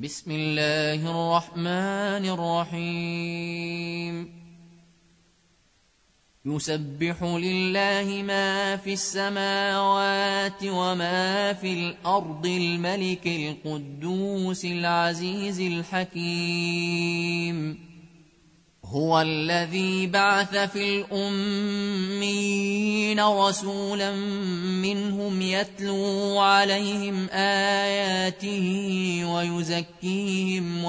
بسم الله الرحمن الرحيم يسبح لله ما في السماوات وما في الأرض الملك القدوس العزيز الحكيم هو الذي بعث في الأميين رسولا منهم يتلو عليهم آياته ويزكيهم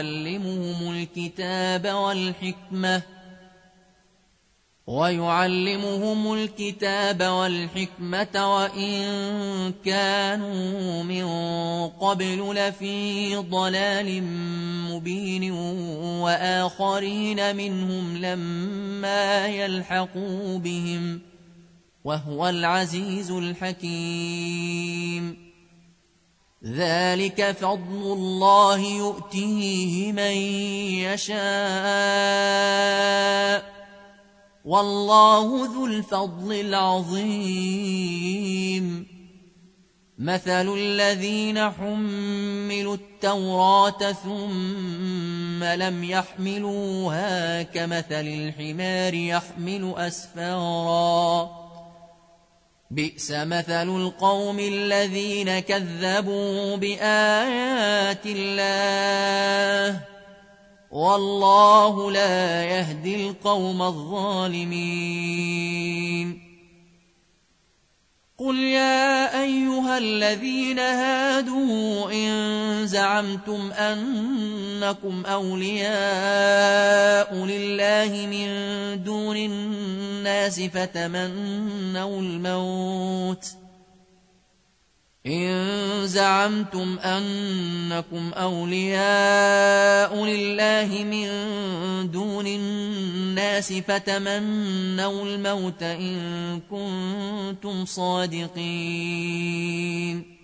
ويعلمهم الكتاب والحكمة وإن كانوا من قبل لفي ضلال مبين وآخرين منهم لما يلحقوا بهم وهو العزيز الحكيم ذلك فضل الله يؤتيه من يشاء والله ذو الفضل العظيم مثل الذين حملوا التوراة ثم لم يحملوها كمثل الحمار يحمل أسفارا بئس مثل القوم الذين كذبوا بآيات الله والله لا يهدي القوم الظالمين قل يا أيها الذين هادوا إن زعمتم أنكم أولياء لله من دون الناس فتمنوا الموت إن كنتم صادقين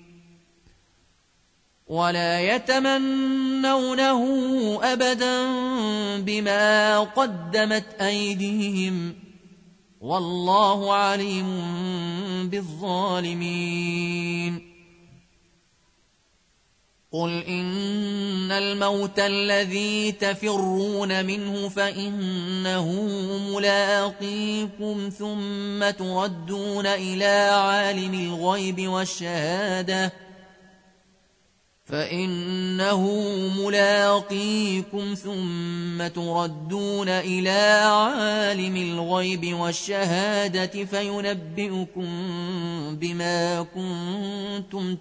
ولا يتمنونه أبدا بما قدمت أيديهم والله عليم بالظالمين قل إن الموت الذي تفرون منه فإنه ملاقيكم ثم تردون إلى عالم الغيب والشهادة فينبئكم بما كنتم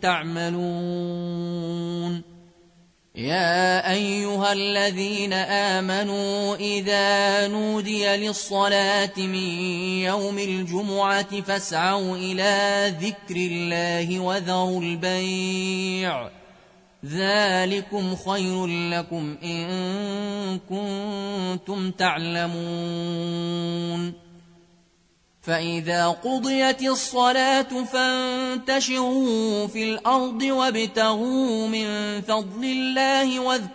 تعملون يا أيها الذين آمنوا إذا نودي للصلاة من يوم الجمعة فاسعوا إلى ذكر الله وذروا البيع ذلكم خير لكم إن كنتم تعلمون فإذا قضيت الصلاة فانتشروا في الأرض وابتغوا من فضل الله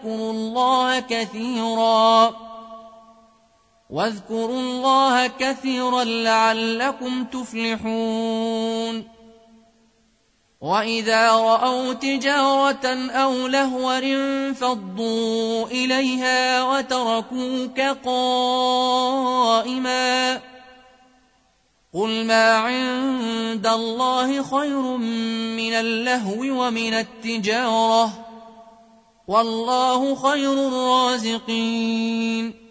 واذكروا الله كثيرا لعلكم تفلحون وإذا رأوا تجارة أو لهوا انفضوا إليها وتركوك قائما قل ما عند الله خير من اللهو ومن التجارة والله خير الرازقين